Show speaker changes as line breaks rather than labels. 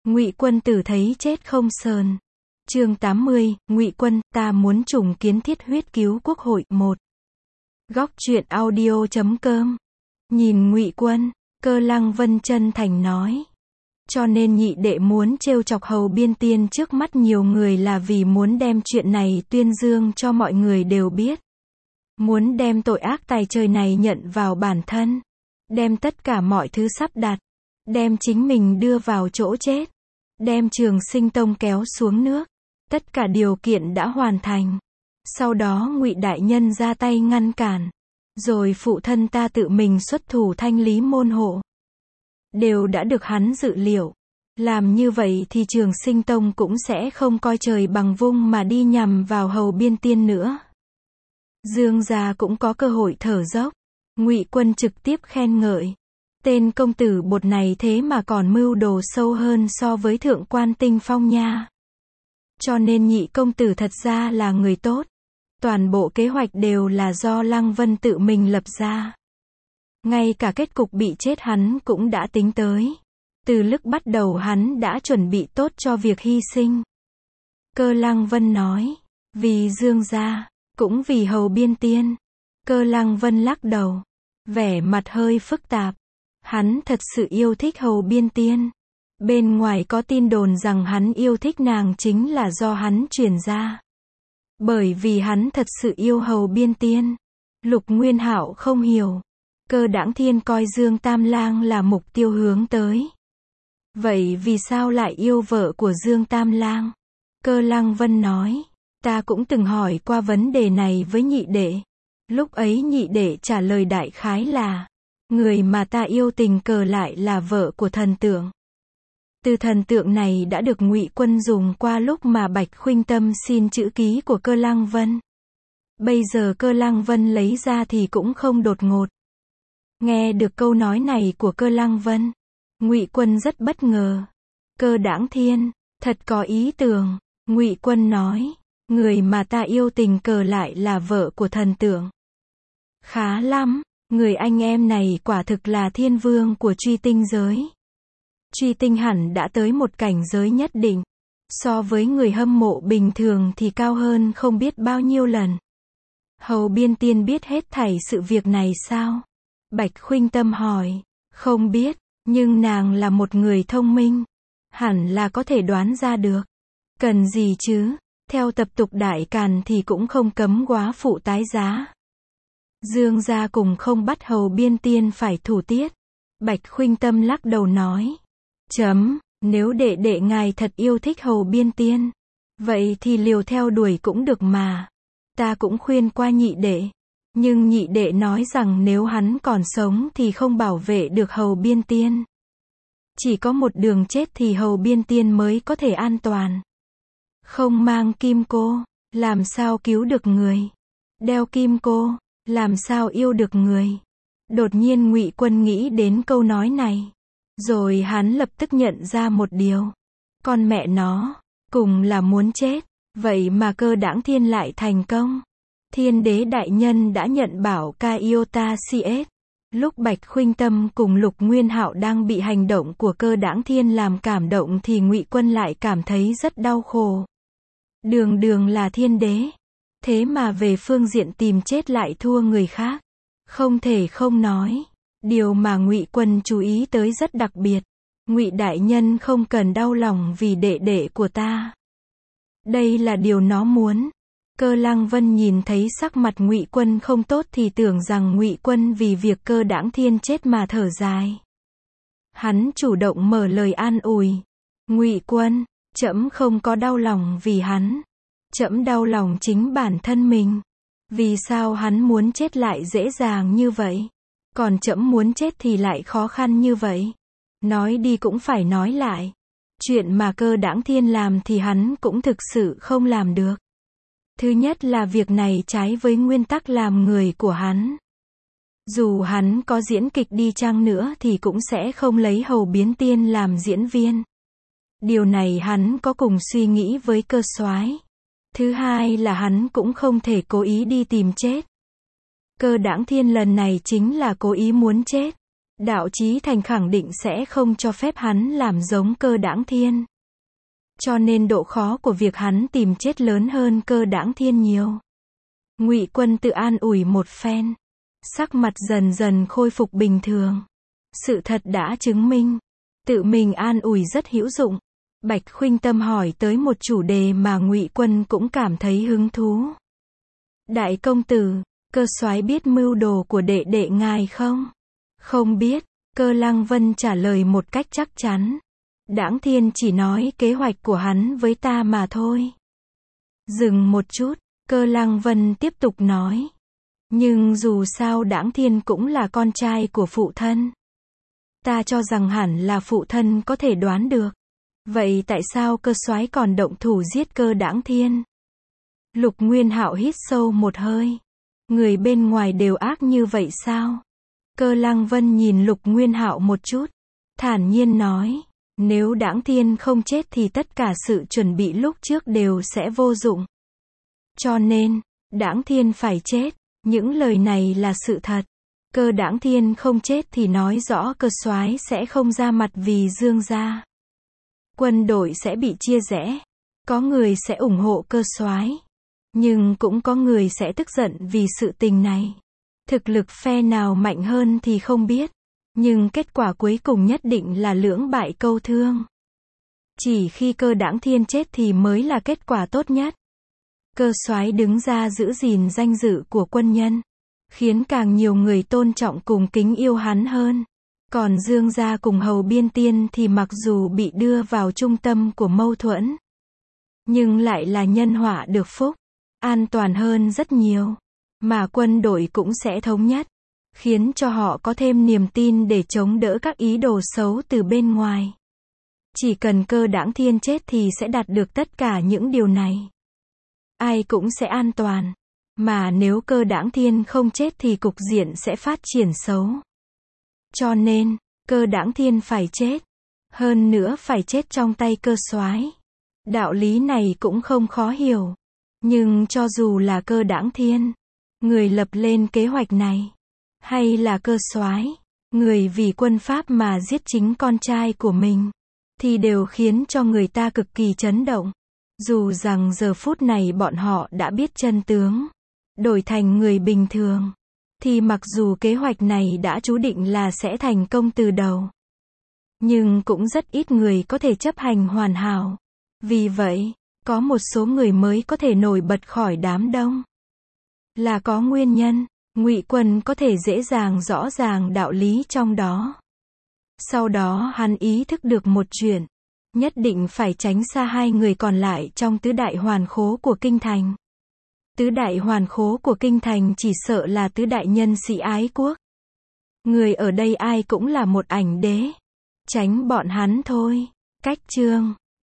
Ngụy Quân Tử thấy chết không sờn. Chương 80, Ngụy Quân, ta muốn trùng kiến thiết huyết cứu quốc hội 1. Góc truyện audio.com. Nhìn Ngụy Quân, Cơ Lăng Vân chân thành nói. Cho nên nhị đệ muốn trêu chọc Hầu Biên Tiên trước mắt nhiều người là vì muốn đem chuyện này tuyên dương cho mọi người đều biết. Muốn đem tội ác tày trời này nhận vào bản thân. Đem tất cả mọi thứ sắp đặt. Đem chính mình đưa vào chỗ chết. Đem Trường Sinh Tông kéo xuống nước. Tất cả điều kiện đã hoàn thành. Sau đó Ngụy đại nhân ra tay ngăn cản. Rồi phụ thân ta tự mình xuất thủ thanh lý môn hộ. Đều đã được hắn dự liệu. Làm như vậy thì Trường Sinh Tông cũng sẽ không coi trời bằng vung mà đi nhằm vào Hầu Biên Tiên nữa. Dương gia cũng có cơ hội thở dốc. Ngụy Quân trực tiếp khen ngợi. Tên công tử bột này thế mà còn mưu đồ sâu hơn so với thượng quan Tinh Phong nha. Cho nên nhị công tử thật ra là người tốt. Toàn bộ kế hoạch đều là do Lăng Vân tự mình lập ra. Ngay cả kết cục bị chết hắn cũng đã tính tới. Từ lúc bắt đầu hắn đã chuẩn bị tốt cho việc hy sinh. Cơ Lăng Vân nói. Vì Dương gia, cũng vì Hầu Biên Tiên. Cơ Lăng Vân lắc đầu. Vẻ mặt hơi phức tạp. Hắn thật sự yêu thích Hầu Biên Tiên. Bên ngoài có tin đồn rằng hắn yêu thích nàng chính là do hắn truyền ra. Bởi vì hắn thật sự yêu Hầu Biên Tiên. Lục Nguyên Hạo không hiểu. Cơ Đãng Thiên coi Dương Tam Lang là mục tiêu hướng tới. Vậy vì sao lại yêu vợ của Dương Tam Lang? Cơ Lăng Vân nói. Ta cũng từng hỏi qua vấn đề này với nhị đệ. Lúc ấy nhị đệ trả lời đại khái là. Người mà ta yêu tình cờ lại là vợ của thần tượng. Từ thần tượng này đã được Ngụy Quân dùng qua lúc mà Bạch Khuynh Tâm xin chữ ký của Cơ Lăng Vân. Bây giờ Cơ Lăng Vân lấy ra thì cũng không đột ngột. Nghe được câu nói này của Cơ Lăng Vân, Ngụy Quân rất bất ngờ. Cơ Đãng Thiên, thật có ý tưởng. Ngụy Quân nói, người mà ta yêu tình cờ lại là vợ của thần tượng. Khá lắm, người anh em này quả thực là thiên vương của truy tinh giới. Truy tinh hẳn đã tới một cảnh giới nhất định. So với người hâm mộ bình thường thì cao hơn không biết bao nhiêu lần. Hầu Biên Tiên biết hết thảy sự việc này sao? Bạch Khuynh Tâm hỏi. Không biết, nhưng nàng là một người thông minh. Hẳn là có thể đoán ra được. Cần gì chứ? Theo tập tục Đại Càn thì cũng không cấm góa phụ tái giá. Dương gia cùng không bắt Hầu Biên Tiên phải thủ tiết. Bạch Khuynh Tâm lắc đầu nói. Nếu đệ đệ ngài thật yêu thích Hầu Biên Tiên. Vậy thì liều theo đuổi cũng được mà. Ta cũng khuyên qua nhị đệ. Nhưng nhị đệ nói rằng nếu hắn còn sống thì không bảo vệ được Hầu Biên Tiên. Chỉ có một đường chết thì Hầu Biên Tiên mới có thể an toàn. Không mang kim cô, làm sao cứu được người? Đeo kim cô, làm sao yêu được người? Đột nhiên Ngụy Quân nghĩ đến câu nói này. Rồi hắn lập tức nhận ra một điều. Con mẹ nó, cùng là muốn chết. Vậy mà Cơ Đãng Thiên lại thành công. Thiên đế đại nhân đã nhận bảo ca yêu ta CS. Lúc Bạch Khuynh Tâm cùng Lục Nguyên Hạo đang bị hành động của Cơ Đãng Thiên làm cảm động thì Ngụy Quân lại cảm thấy rất đau khổ. Đường đường là thiên đế. Thế mà về phương diện tìm chết lại thua người khác. Không thể không nói. Điều mà Ngụy Quân chú ý tới rất đặc biệt. Ngụy đại nhân không cần đau lòng vì đệ đệ của ta. Đây là điều nó muốn. Cơ Lăng Vân nhìn thấy sắc mặt Ngụy Quân không tốt thì tưởng rằng Ngụy Quân vì việc Cơ Đãng Thiên chết mà thở dài. Hắn chủ động mở lời an ủi. Ngụy Quân, trẫm không có đau lòng vì hắn. Trẫm đau lòng chính bản thân mình. Vì sao hắn muốn chết lại dễ dàng như vậy? Còn trẫm muốn chết thì lại khó khăn như vậy. Nói đi cũng phải nói lại. Chuyện mà Cơ Đãng Thiên làm thì hắn cũng thực sự không làm được. Thứ nhất là việc này trái với nguyên tắc làm người của hắn. Dù hắn có diễn kịch đi chăng nữa thì cũng sẽ không lấy Hầu Biên Tiên làm diễn viên. Điều này hắn có cùng suy nghĩ với Cơ soái. Thứ hai là hắn cũng không thể cố ý đi tìm chết. Cơ Đãng Thiên lần này chính là cố ý muốn chết. Đạo Chí Thành khẳng định sẽ không cho phép hắn làm giống Cơ Đãng Thiên. Cho nên độ khó của việc hắn tìm chết lớn hơn Cơ Đãng Thiên nhiều. Ngụy Quân tự an ủi một phen, sắc mặt dần dần khôi phục bình thường. Sự thật đã chứng minh, tự mình an ủi rất hữu dụng. Bạch Khuynh Tâm hỏi tới một chủ đề mà Ngụy Quân cũng cảm thấy hứng thú. Đại công tử, Cơ soái biết mưu đồ của đệ đệ ngài không? Không biết, Cơ Lăng Vân trả lời một cách chắc chắn. Đãng Thiên chỉ nói kế hoạch của hắn với ta mà thôi. Dừng một chút, Cơ Lăng Vân tiếp tục nói. Nhưng dù sao Đãng Thiên cũng là con trai của phụ thân. Ta cho rằng hẳn là phụ thân có thể đoán được. Vậy tại sao Cơ soái còn động thủ giết Cơ Đãng Thiên? Lục Nguyên Hạo hít sâu một hơi. Người bên ngoài đều ác như vậy sao? Cơ Lăng Vân nhìn Lục Nguyên Hạo một chút, thản nhiên nói, nếu Đãng Thiên không chết thì tất cả sự chuẩn bị lúc trước đều sẽ vô dụng. Cho nên, Đãng Thiên phải chết, những lời này là sự thật. Cơ Đãng Thiên không chết thì nói rõ Cơ soái sẽ không ra mặt vì Dương gia. Quân đội sẽ bị chia rẽ, có người sẽ ủng hộ Cơ soái, nhưng cũng có người sẽ tức giận vì sự tình này. Thực lực phe nào mạnh hơn thì không biết, nhưng kết quả cuối cùng nhất định là lưỡng bại câu thương. Chỉ khi Cơ Đãng Thiên chết thì mới là kết quả tốt nhất. Cơ soái đứng ra giữ gìn danh dự của quân nhân, khiến càng nhiều người tôn trọng cùng kính yêu hắn hơn. Còn Dương gia cùng Hầu Biên Tiên thì mặc dù bị đưa vào trung tâm của mâu thuẫn, nhưng lại là nhân họa được phúc, an toàn hơn rất nhiều. Mà quân đội cũng sẽ thống nhất, khiến cho họ có thêm niềm tin để chống đỡ các ý đồ xấu từ bên ngoài. Chỉ cần Cơ Đãng Thiên chết thì sẽ đạt được tất cả những điều này. Ai cũng sẽ an toàn. Mà nếu Cơ Đãng Thiên không chết thì cục diện sẽ phát triển xấu. Cho nên, Cơ Đãng Thiên phải chết. Hơn nữa phải chết trong tay Cơ soái. Đạo lý này cũng không khó hiểu. Nhưng cho dù là Cơ Đãng Thiên, người lập lên kế hoạch này, hay là Cơ soái, người vì quân Pháp mà giết chính con trai của mình, thì đều khiến cho người ta cực kỳ chấn động. Dù rằng giờ phút này bọn họ đã biết chân tướng, đổi thành người bình thường, thì mặc dù kế hoạch này đã chú định là sẽ thành công từ đầu, nhưng cũng rất ít người có thể chấp hành hoàn hảo. Vì vậy, có một số người mới có thể nổi bật khỏi đám đông. Là có nguyên nhân, Ngụy Quân có thể dễ dàng rõ ràng đạo lý trong đó. Sau đó hắn ý thức được một chuyện, nhất định phải tránh xa hai người còn lại trong tứ đại hoàn khố của kinh thành. Tứ đại hoàn khố của kinh thành chỉ sợ là tứ đại nhân sĩ ái quốc. Người ở đây ai cũng là một ảnh đế. Tránh bọn hắn thôi. Cách chương